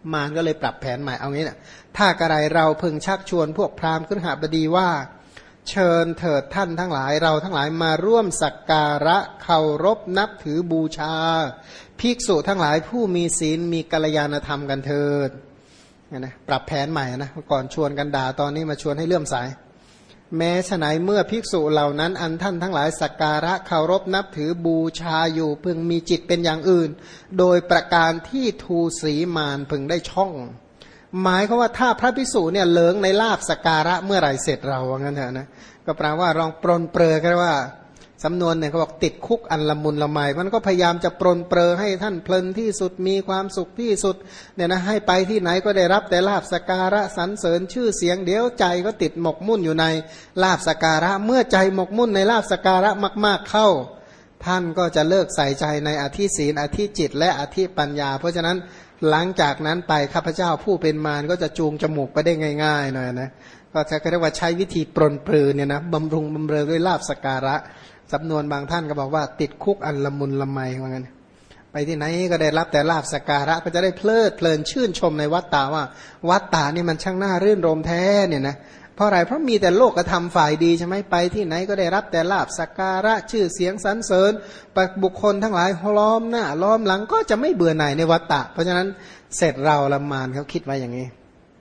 มารก็เลยปรับแผนใหม่เอางี้นะถ้ากระไรเราพึงชักชวนพวกพราหมณ์คฤหบดีว่าเชิญเถิดท่านทั้งหลายเราทั้งหลายมาร่วมสักการะเคารพนับถือบูชาภิกษุทั้งหลายผู้มีศีลมีกัลยาณธรรมกันเถิดนะปรับแผนใหม่นะก่อนชวนกันด่าตอนนี้มาชวนให้เลื่อมใสแม้ฉะไหนเมื่อภิกษุเหล่านั้นอันท่านทั้งหลายสักการะเคารพนับถือบูชาอยู่พึงมีจิตเป็นอย่างอื่นโดยประการที่ทูสีมารพึงได้ช่องหมายเขาว่าถ้าพระภิกษุเนี่ยเลิงในลาภสักการะเมื่อไหร่เสร็จเราว่างั้นเถอะนะก็แปลว่าลองปรนเปรอกันว่าสำนวนเนี่ยเขาบอกติดคุกอันละมุนละไมมันก็พยายามจะปรนเปรอให้ท่านเพลินที่สุดมีความสุขที่สุดเนี่ยนะให้ไปที่ไหนก็ได้รับแต่ลาภสักการะสรรเสริญชื่อเสียงเดี๋ยวใจก็ติดหมกมุ่นอยู่ในลาภสักการะเมื่อใจหมกมุ่นในลาภสักการะมากๆเข้าท่านก็จะเลิกใส่ใจในอธิศีลอธิจิตและอธิปัญญาเพราะฉะนั้นหลังจากนั้นไปข้าพเจ้าผู้เป็นมารก็จะจูงจมูกไปได้ง่ายๆหน่อยนะก็จะเรียกว่าใช้วิธีปรนเปรอเนี่ยนะบำรุงบำเรอด้วยลาภสักการะสำนวนบางท่านก็บอกว่าติดคุกอันละมุนละไมว่างั้นไปที่ไหนก็ได้รับแต่ลาภสักการะก็จะได้เพลิดเพลินชื่นชมในวัฏฏะว่าวัฏฏะนี่มันช่างน่ารื่นรมแท้เนี่ยนะเพราะอะไรเพราะมีแต่โลกธรรมฝ่ายดีใช่ไหมไปที่ไหนก็ได้รับแต่ลาภสักการะชื่อเสียงสรรเสริญบุคคลทั้งหลายล้อมหน้าล้อมหลังก็จะไม่เบื่อหน่ายในวัฏฏะเพราะฉะนั้นเสร็จเราละมารเขาคิดไว้อย่างนี้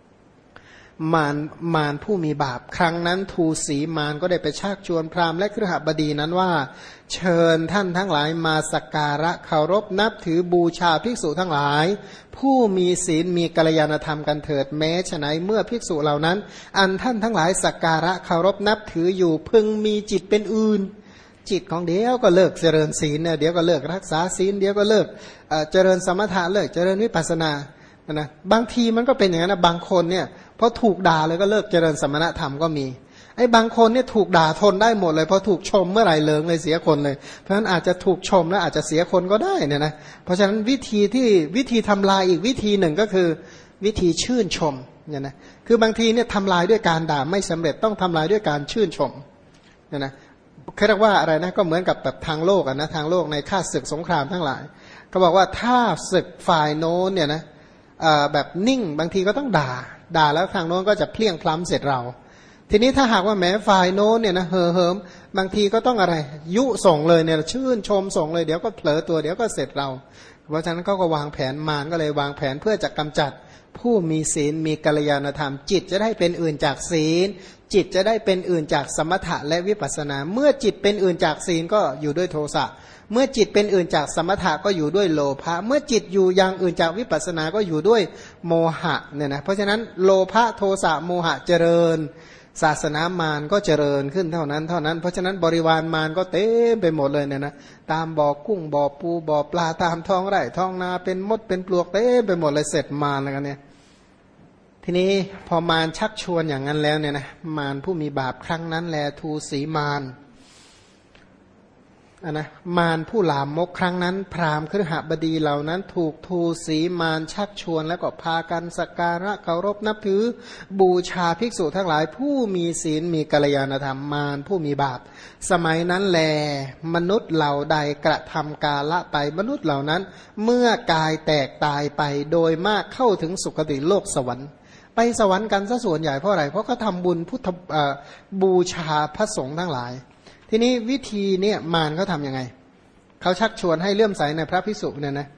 มารผู้มีบาปครั้งนั้นทูสีมารก็ได้ไปชักชวนพราหมณ์และคฤหบดีนั้นว่าเชิญท่านทั้งหลายมาสักการะเคารพนับถือบูชาภิกษุทั้งหลายผู้มีศีลมีกัลยาณธรรมกันเถิดแม้ฉะนั้นเมื่อภิกษุเหล่านั้นอันท่านทั้งหลายสักการะเคารพนับถืออยู่พึงมีจิตเป็นอื่นจิตของเดี๋ยวก็เลิกเจริญศีลเนี่ยเดี๋ยวก็เลิกรักษาศีลเดี๋ยวก็เลิกเจริญสมถะเลิกเจริญวิปัสสนานะบางทีมันก็เป็นอย่างนั้นนะบางคนเนี่ยพอถูกด่าเลยก็เลิกเจริญสมณธรรมก็มีไอ้บางคนเนี่ยถูกด่าทนได้หมดเลยพอถูกชมเมื่อไหร่เลิงเลยเสียคนเลยเพราะฉะนั้นอาจจะถูกชมแล้วอาจจะเสียคนก็ได้เนี่ยนะเพราะฉะนั้นวิธีทำลายอีกวิธีหนึ่งก็คือวิธีชื่นชมเนี่ยนะคือบางทีเนี่ยทำลายด้วยการด่าไม่สำเร็จต้องทำลายด้วยการชื่นชมเนี่ยนะเขาเรียกว่าอะไรนะก็เหมือนกับแบบทางโลกอ่ะนะทางโลกในข้าศึกสงครามทั้งหลายเขาบอกว่าถ้าศึกฝ่ายโน้นเนี่ยนะแบบนิ่งบางทีก็ต้องด่าแล้วทางโน้นก็จะเพลี้ยงพล้ำเสร็จเราทีนี้ถ้าหากว่าแม้ฝ่ายโน้นเนี่ยนะเหิมบางทีก็ต้องอะไรยุส่งเลยเนี่ยชื่นชมส่งเลยเดี๋ยวก็เผลอตัวเดี๋ยวก็เสร็จเราเพราะฉะนั้นก็วางแผนมารก็เลยวางแผนเพื่อจะกำจัดผู้มีศีลมีกัลยาณธรรมจิตจะได้เป็นอื่นจากศีลจิตจะได้เป็นอื่นจากสมถะและวิปัสสนาเมื่อจิตเป็นอื่นจากศีลก็อยู่ด้วยโทสะเมื่อจิตเป็นอื่นจากสมถะก็อยู่ด้วยโลภะเมื่อจิตอยู่อย่างอื่นจากวิปัสสนาก็อยู่ด้วยโมหะเนี่ยนะเพราะฉะนั้นโลภะโทสะโมหะเจริญศาสนามารก็เจริญขึ้นเท่านั้นเพราะฉะนั้นบริวารมารก็เต็มไปหมดเลยเนี่ยนะตามบ่อกุ้งบ่อปูบ่อปลาตามท้องไร่ท้องนาเป็นมดเป็นปลวกเต็มไปหมดเลยเสร็จมารแล้วกันเนี่ยทีนี้พอมารชักชวนอย่างนั้นแล้วเนี่ยนะมารผู้มีบาปครั้งนั้นแลทูสีมารนะมารผู้ลามกครั้งนั้นพราหมณ์คฤหบดีเหล่านั้นถูกทูสีมารชักชวนแล้วก็พากันสักการะเคารพนับถือบูชาภิกษุทั้งหลายผู้มีศีลมีกัลยาณธรรมมารผู้มีบาปสมัยนั้นแลมนุษย์เหล่าใดกระทำกาละไปมนุษย์เหล่านั้นเมื่อกายแตกตายไปโดยมากเข้าถึงสุคติโลกสวรรค์ไปสวรรค์กันซะส่วนใหญ่เพราะอะไรเพราะเขาทำบุญพุทธบูชาพระสงฆ์ทั้งหลายทีนี้วิธีเนี่ยมารเขาทำยังไงเขาชักชวนให้เลื่อมใสในพระภิกษุเนี่ยนะ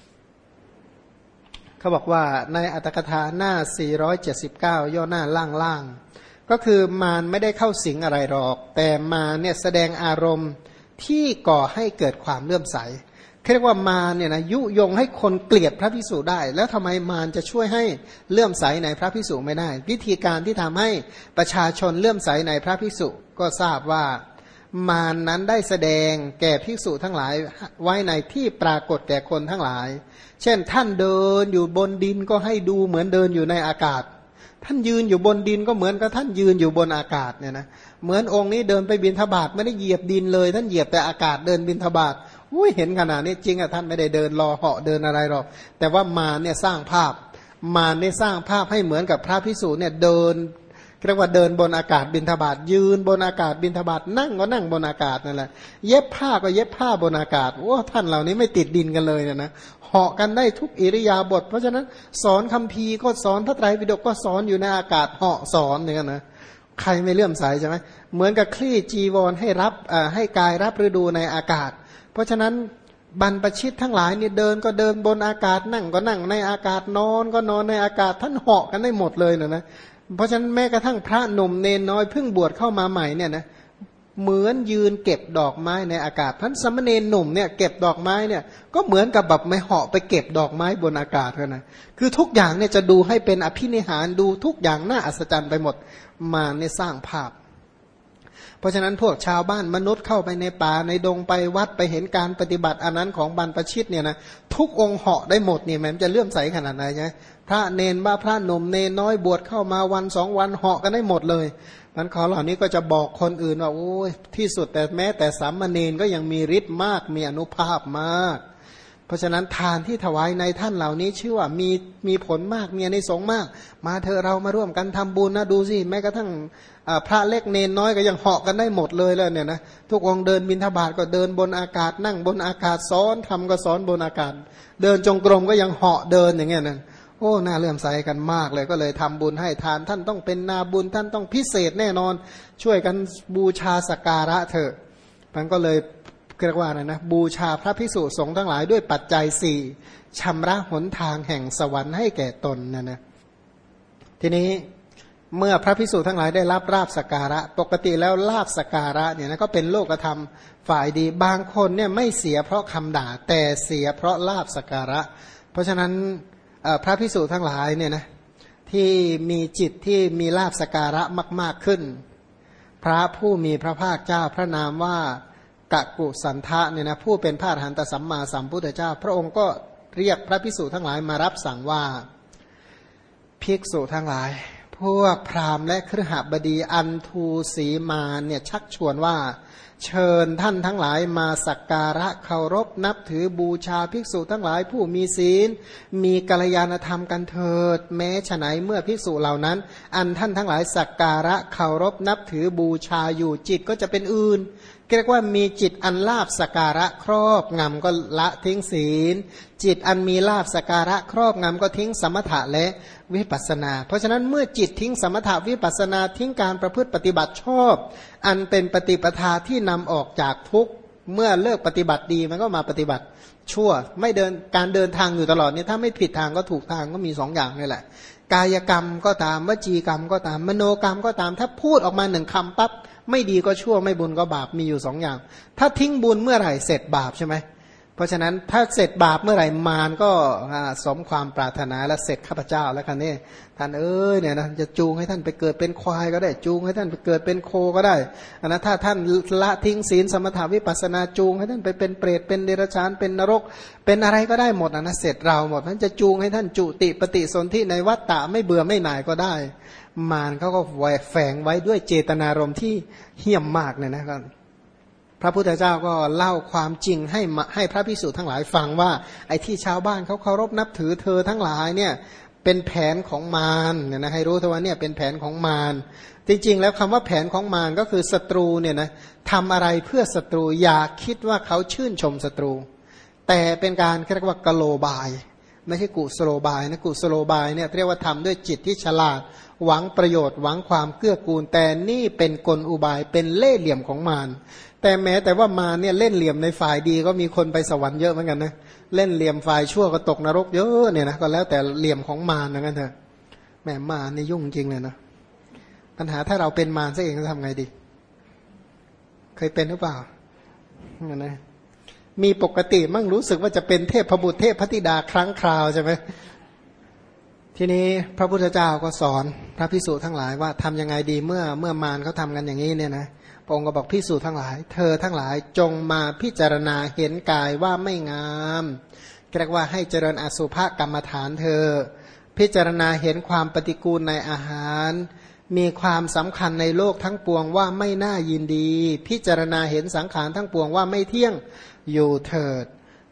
เขาบอกว่าในอัตถกถาหน้า479ย่อหน้าล่างๆก็คือมารไม่ได้เข้าสิงอะไรหรอกแต่มารเนี่ยแสดงอารมณ์ที่ก่อให้เกิดความเลื่อมใสเรียกว่ามารเนี่ยนะยุยงให้คนเกลียดพระภิกษุได้แล้วทำไมมารจะช่วยให้เลื่อมใสในพระภิกษุไม่ได้วิธีการที่ทำให้ประชาชนเลื่อมใสในพระภิกษุก็ทราบว่ามารนั้นได้แสดงแก่ภิกษุทั้งหลายไว้ในที่ปรากฏแก่คนทั้งหลายเช่นท่านเดินอยู่บนดินก็ให้ดูเหมือนเดินอยู่ในอากาศท่านยืนอยู่บนดินก็เหมือนกับท่านยืนอยู่บนอากาศเนี่ยนะเหมือนองค์นี้เดินไปบิณฑบาตไม่ได้เหยียบดินเลยท่านเหยียบแต่อากาศเดินบิณฑบาตอุ้ยเห็นขนาดนี้จริงอ่ะท่านไม่ได้เดินรอเหาะเดินอะไรหรอกแต่ว่ามารเนี่ยสร้างภาพให้เหมือนกับพระภิกษุเนี่ยเดินเรียกว่าเดินบนอากาศบิณฑบาตยืนบนอากาศบิณฑบาตนั่งก็นั่งบนอากาศนั่นแหละเย็บผ้าก็เย็บผ้าบนอากาศโอ้ท่านเหล่านี้ไม่ติดดินกันเลยนะเหาะกันได้ทุกอิริยาบถเพราะฉะนั้นสอนคัมภีร์ก็สอนพระไตรปิฎกก็สอนอยู่ในอากาศเหาะสอนเนี่ยนะใครไม่เลื่อมใสใช่ไหมเหมือนกับคลี่จีวรให้รับให้กายรับฤดูในอากาศเพราะฉะนั้นบรรพชิตทั้งหลายนี่เดินก็เดินบนอากาศนั่งก็นั่งในอากาศนอนก็นอนในอากาศท่านเหาะกันได้หมดเลยนะเพราะฉะนั้นแม้กระทั่งพระหนุ่มเนนน้อยเพิ่งบวชเข้ามาใหม่เนี่ยนะเหมือนยืนเก็บดอกไม้ในอากาศท่านสมณเณรหนุ่มเนี่ยเก็บดอกไม้เนี่ยก็เหมือนกับแบบไม่เหาะไปเก็บดอกไม้บนอากาศกันนะคือทุกอย่างเนี่ยจะดูให้เป็นอภินิหารดูทุกอย่างน่าอัศจรรย์ไปหมดมาในสร้างภาพเพราะฉะนั้นพวกชาวบ้านมนุษย์เข้าไปในป่าในดงไปวัดไปเห็นการปฏิบัติอันนั้นของบรรพชิตเนี่ยนะทุกองค์เหาะได้หมดเนี่ยมันจะเลื่อมใสขนาดไหนใช่พระเนนบ้าพระหนุ่มเนนน้อยบวชเข้ามาวันสองวันเหาะกันได้หมดเลยมันขอเหล่านี้ก็จะบอกคนอื่นว่าโอ้ยที่สุดแต่แม้แต่สามเณรก็ยังมีฤทธิ์มากมีอนุภาพมากเพราะฉะนั้นทานที่ถวายในท่านเหล่านี้ชื่อว่ามีผลมากมีอานิสงส์มากมาเถอะเรามาร่วมกันทำบุญนะดูสิแม้กระทั่งพระเล็กเนนน้อยก็ยังเหาะกันได้หมดเลยแล้วเนี่ยนะทุกองค์เดินบิณฑบาตก็เดินบนอากาศนั่งบนอากาศสอนทำก็สอนบนอากาศเดินจงกรมก็ยังเหาะเดินอย่างเงี้ยนะโอ้น่าเลื่อมใสกันมากเลยก็เลยทำบุญให้ทานท่านต้องเป็นนาบุญท่านต้องพิเศษแน่นอนช่วยกันบูชาสักการะเถอะมันก็เลยเรียกว่าอะไรนะบูชาพระภิกษุสงฆ์ทั้งหลายด้วยปัจจัยสี่ชำระหนทางแห่งสวรรค์ให้แก่ตนนะทีนี้เมื่อพระภิกษุทั้งหลายได้รับลาภสักการะปกติแล้วลาภสักการะเนี่ยนะก็เป็นโลกธรรมฝ่ายดีบางคนเนี่ยไม่เสียเพราะคำด่าแต่เสียเพราะลาภสักการะเพราะฉะนั้นพระภิกษุทั้งหลายเนี่ยนะที่มีจิตที่มีลาภสักการะมากๆขึ้นพระผู้มีพระภาคเจ้าพระนามว่ากกุสันทะเนี่ยนะผู้เป็นพระอรหันตสัมมาสัมพุทธเจ้าพระองค์ก็เรียกพระภิกษุทั้งหลายมารับสั่งว่าภิกษุทั้งหลายพวกพราหมณ์และคฤหบดีอันทูสีมาเนี่ยชักชวนว่าเชิญท่านทั้งหลายมาสักการะเคารพนับถือบูชาภิกษุทั้งหลายผู้มีศีลมีกัลยาณธรรมกันเถิดแม้ฉะไหนเมื่อภิกษุเหล่านั้นอันท่านทั้งหลายสักการะเคารพนับถือบูชาอยู่จิตก็จะเป็นอื่นเรียกว่ามีจิตอันลาภสักการะครอบงำก็ละทิ้งศีลจิตอันมีลาภสักการะครอบงำก็ทิ้งสมถะและวิปัสสนาเพราะฉะนั้นเมื่อจิตทิ้งสมถะวิปัสสนาทิ้งการประพฤติปฏิบัติชอบอันเป็นปฏิปทาที่นำออกจากทุกข์เมื่อเลิกปฏิบัติดีมันก็มาปฏิบัติชั่วไม่เดินการเดินทางอยู่ตลอดเนี่ยถ้าไม่ผิดทางก็ถูกทางก็มีสองอย่างนี่แหละกายกรรมก็ตามวจีกรรมก็ตามมโนกรรมก็ตามถ้าพูดออกมาหนึ่งคำปั๊บไม่ดีก็ชั่วไม่บุญก็บาปมีอยู่สองอย่างถ้าทิ้งบุญเมื่อไหร่เสร็จบาปใช่ไหมเพราะฉะนั้นถ้าเสร็จบาปเมื่อไหร่มารก็สมความปรารถนาและเสร็จข้าพเจ้าแล้วคันนี้ท่านเนี่ยนะจะจูงให้ท่านไปเกิดเป็นควายก็ได้จูงให้ท่านไปเกิดเป็นโคก็ได้นะถ้าท่านละทิ้งศีลสมถาวิปัสสนาจูงให้ท่านไปเป็นเปรตเป็นเดรัจฉานเป็นนรกเป็นอะไรก็ได้หมดนะเสร็จเราหมดท่านจะจูงให้ท่านจุติปฏิสนธิในวัฏฏะไม่เบื่อไม่หน่ายก็ได้มารเขาก็แฝงไว้ด้วยเจตนารมณ์ที่เหี้ยมมากเนี่ยนะครับพระพุทธเจ้าก็เล่าความจริงให้พระภิกษุทั้งหลายฟังว่าไอ้ที่ชาวบ้านเขาเคารพนับถือเธอทั้งหลายเนี่ยเป็นแผนของมารเนี่ยนะให้รู้เถอะว่าเนี่ยเป็นแผนของมารจริงๆแล้วคำว่าแผนของมารก็คือศัตรูเนี่ยนะทำอะไรเพื่อศัตรูอย่าคิดว่าเขาชื่นชมศัตรูแต่เป็นการเรียกว่ากโลบายไม่ใช่กุสโลบายนะกุสโลบายเนี่ยเรียกว่าทำด้วยจิตที่ฉลาดหวังประโยชน์หวังความเกื้อกูลแต่นี่เป็นกลอุบายเป็นเล่ห์เหลี่ยมของมารแต่แม้แต่ว่ามาเนี่ยเล่นเหลี่ยมในฝ่ายดีก็มีคนไปสวรรค์เยอะเหมือนกันนะเล่นเหลี่ยมฝ่ายชั่วก็ตกนรกเยอะเนี่ยนะก็แล้วแต่เหลี่ยมของมารนะกันเถอะแหมมารนี่ยุ่งจริงเลยนะปัญหาถ้าเราเป็นมารซะเองจะทำไงดีเคยเป็นหรือเปล่านะมีปกติมั่งรู้สึกว่าจะเป็นเทพบุตรเทพธิดาครั้งคราวใช่ไหมทีนี้พระพุทธเจ้าก็สอนพระภิกษุทั้งหลายว่าทำยังไงดีเมื่อมารเขาทำกันอย่างนี้เนี่ยนะพระองค์ก็บอกภิกษุทั้งหลายเธอทั้งหลายจงมาพิจารณาเห็นกายว่าไม่งามเรียกว่าให้เจริญอสุภกรรมฐานเธอพิจารณาเห็นความปฏิกูลในอาหารมีความสำคัญในโลกทั้งปวงว่าไม่น่ายินดีพิจารณาเห็นสังขารทั้งปวงว่าไม่เที่ยงอยู่เถิด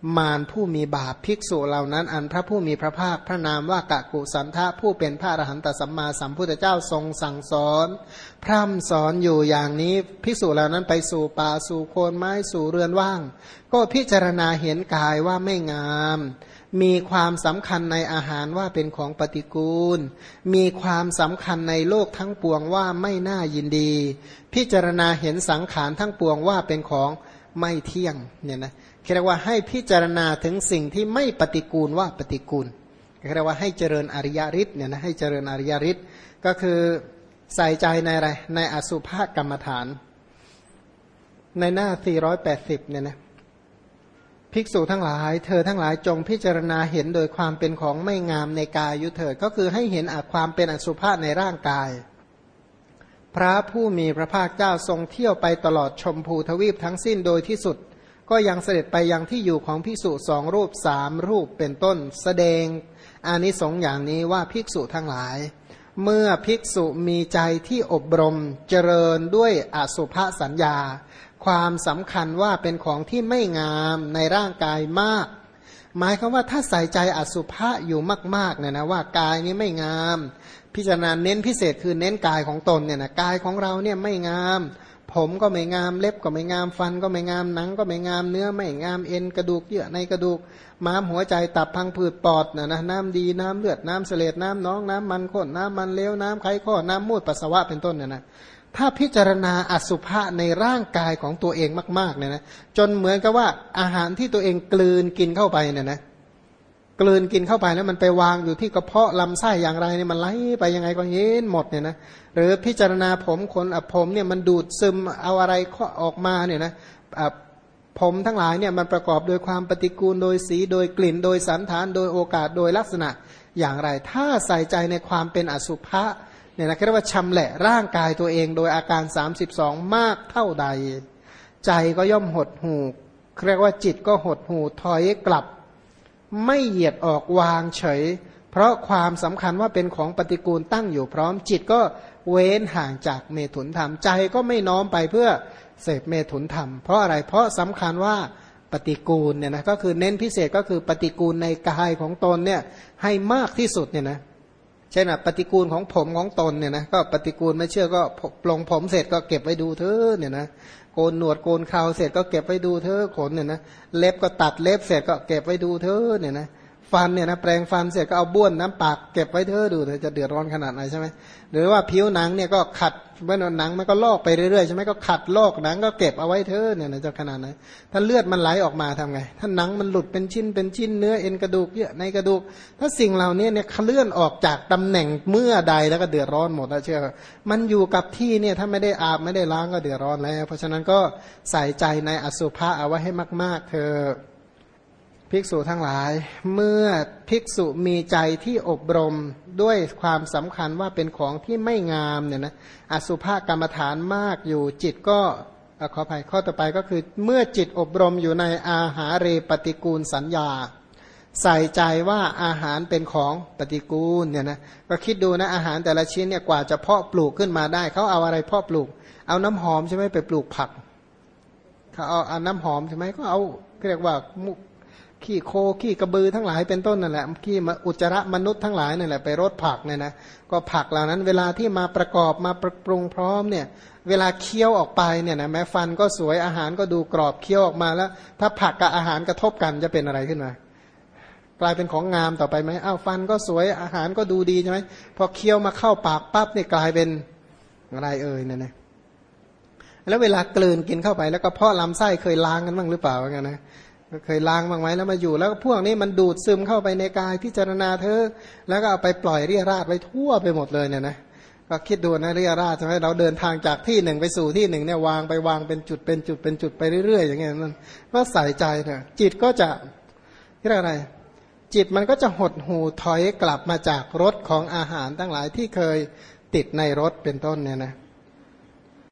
มารผู้มีบาปภิกษุเหล่านั้นอันพระผู้มีพระภาคพระนามว่ากะกุสันทะผู้เป็นพระอรหันตสัมมาสัมพุทธเจ้าทรงสั่งสอนพร่ำสอนอยู่อย่างนี้ภิกษุเหล่านั้นไปสู่ป่าสู่โคนไม้สู่เรือนว่างก็พิจารณาเห็นกายว่าไม่งามมีความสำคัญในอาหารว่าเป็นของปฏิกูลมีความสำคัญในโลกทั้งปวงว่าไม่น่ายินดีพิจารณาเห็นสังขารทั้งปวงว่าเป็นของไม่เที่ยงเนี่ยนะเรียกว่าให้พิจารณาถึงสิ่งที่ไม่ปฏิกูลว่าปฏิกูลเรียกว่าให้เจริญอริยฤทธิ์เนี่ยนะให้เจริญอริยฤทธิ์ก็คือใส่ใจในอะไรในอสุภกรรมฐานในหน้า480เนี่ยนะภิกษุทั้งหลายเธอทั้งหลายจงพิจารณาเห็นโดยความเป็นของไม่งามในกายยุเถิดก็คือให้เห็นความเป็นอสุภะในร่างกายพระผู้มีพระภาคเจ้าทรงเที่ยวไปตลอดชมพูทวีปทั้งสิ้นโดยที่สุดก็ยังเสด็จไปยังที่อยู่ของภิกษุ2 รูป3 รูปเป็นต้นแสดงอานิสงส์อย่างนี้ว่าภิกษุทั้งหลายเมื่อภิกษุมีใจที่อบรมเจริญด้วยอสุภสัญญาความสำคัญว่าเป็นของที่ไม่งามในร่างกายมากหมายความว่าถ้าใส่ใจอสุภะอยู่มากๆเนี่ยนะว่ากายนี้ไม่งามพิจารณาเน้นพิเศษคือเน้นกายของตนเนี่ยนะกายของเราเนี่ยไม่งามผมก็ไม่งามเล็บก็ไม่งามฟันก็ไม่งามหนังก็ไม่งามเนื้อไม่งามเอ็นกระดูกเยื่อในกระดูกม้ามหัวใจตับพังผืดปอดนะน้ำดีน้ำเลือดน้ำเสลดน้ำน้องน้ำมันข้นน้ำมันเลวน้ำไขข้อน้ำมูดปัสสาวะเป็นต้นเนี่ยนะถ้าพิจารณาอสุภะในร่างกายของตัวเองมากๆเนี่ยนะจนเหมือนกับว่าอาหารที่ตัวเองกลืนกินเข้าไปเนี่ยนะกลืนกินเข้าไปแล้วมันไปวางอยู่ที่กระเพาะลำไส้อย่างไรเนี่ยมันไหลไปยังไงก็เห็นหมดเนี่ยนะหรือพิจารณาผมขนผมเนี่ยมันดูดซึมเอาอะไรออกมาเนี่ยนะผมทั้งหลายเนี่ยมันประกอบโดยความปฏิกูลโดยสีโดยกลิ่นโดยสันฐานโดยโอกาสโดยลักษณะอย่างไรถ้าใส่ใจในความเป็นอสุภะเนี่ยนะเรียกว่าชำแหละร่างกายตัวเองโดยอาการ32มากเท่าใดใจก็ย่อมหดหู่เรียกว่าจิตก็หดหู่ถอยกลับไม่เหยียดออกวางเฉยเพราะความสำคัญว่าเป็นของปฏิกูลตั้งอยู่พร้อมจิตก็เว้นห่างจากเมถุนธรรมใจก็ไม่น้อมไปเพื่อเสพเมถุนธรรมเพราะอะไรเพราะสำคัญว่าปฏิกูลเนี่ยนะก็คือเน้นพิเศษก็คือปฏิกูลในกายของตนเนี่ยให้มากที่สุดเนี่ยนะเช่นปฏิกูลของผมของตนเนี่ยนะก็ปฏิกูลไม่เชื่อก็ปลงผมเสร็จก็เก็บไว้ดูเถอะเนี่ยนะโกนหนวดโกนเคราเสร็จก็เก็บไว้ดูเถอะขนเนี่ยนะเล็บก็ตัดเล็บเสร็จก็เก็บไว้ดูเถอะเนี่ยนะฟันเนี่ยนะแปรงฟันเสร็จก็เอาบ้วนน้ำปากเก็บไว้เถอะดูเถอะจะเดือดร้อนขนาดไหนใช่ไหมหรือว่าผิวหนังเนี่ยก็ขัดเมื่อหนังมันก็ลอกไปเรื่อยๆใช่ไหมก็ขัดลอกหนังก็เก็บเอาไว้เถอะเนี่ยนะจะขนาดไหนถ้าเลือดมันไหลออกมาทำไงถ้าหนังมันหลุดเป็นชิ้นเป็นชิ้นเนื้อเอ็นกระดูกเยอะในกระดูกถ้าสิ่งเหล่านี้เนี่ยเคลื่อนออกจากตำแหน่งเมื่อใดแล้วก็เดือดร้อนหมดแล้วเชื่อมันอยู่กับที่เนี่ยถ้าไม่ได้อาบไม่ได้ล้างก็เดือดร้อนแล้วเพราะฉะนั้นก็ใส่ใจในอสุภะเอาไว้ให้มากๆเธอภิกษุทั้งหลายเมื่อภิกษุมีใจที่อบรมด้วยความสำคัญว่าเป็นของที่ไม่งามเนี่ยนะอสุภกรรมฐานมากอยู่จิตก็ขออภัยข้อต่อไปก็คือเมื่อจิตอบรมอยู่ในอาหารเรปฏิกูลสัญญาใส่ใจว่าอาหารเป็นของปฏิกูลเนี่ยนะก็คิดดูนะอาหารแต่ละชิ้นเนี่ยกว่าจะเพาะปลูกขึ้นมาได้เขาเอาอะไรเพาะปลูกเอาน้ำหอมใช่ไหมไปปลูกผักเขาเอาน้ำหอมใช่ไหมก็เอาเรียกว่าขี้โคขี้กระบือทั้งหลายเป็นต้นนั่นแหละขี้อุจจาระมนุษย์ทั้งหลายนั่นแหละไปรดผักเนี่ยนะก็ผักเหล่านั้นเวลาที่มาประกอบมาปรุงพร้อมเนี่ยเวลาเคี้ยวออกไปเนี่ยนะแม้ฟันก็สวยอาหารก็ดูกรอบเคี้ยวออกมาแล้วถ้าผักกับอาหารกระทบกันจะเป็นอะไรขึ้นมากลายเป็นของงามต่อไปไหมอ้าวฟันก็สวยอาหารก็ดูดีใช่ไหมพอเคี้ยวมาเข้าปากปั๊บเนี่ยกลายเป็นอะไรเนี่ยนะแล้วเวลากลืนกินเข้าไปแล้วก็เพาะลำไส้เคยล้างกันบ้างหรือเปล่ากันนะเคยล้างบ้างไหมแล้วมาอยู่แล้วพวกนี้มันดูดซึมเข้าไปในกายพิจารณาเธอแล้วก็เอาไปปล่อยเรี่ยราดไว้ทั่วไปหมดเลยเนี่ยนะก็คิดดูนะเรี่ยราดใช่ไหมเราเดินทางจากที่หนึ่งไปสู่ที่หนึ่งเนี่ยวางเป็นจุดเป็นจุดเป็นจุดไปเรื่อยๆอย่างเงี้ยนั่นก็ใส่ใจเถอะจิตก็จะเรียกอะไรจิตมันก็จะหดหูถอยกลับมาจากรสของอาหารทั้งหลายที่เคยติดในรสเป็นต้นเนี่ยนะ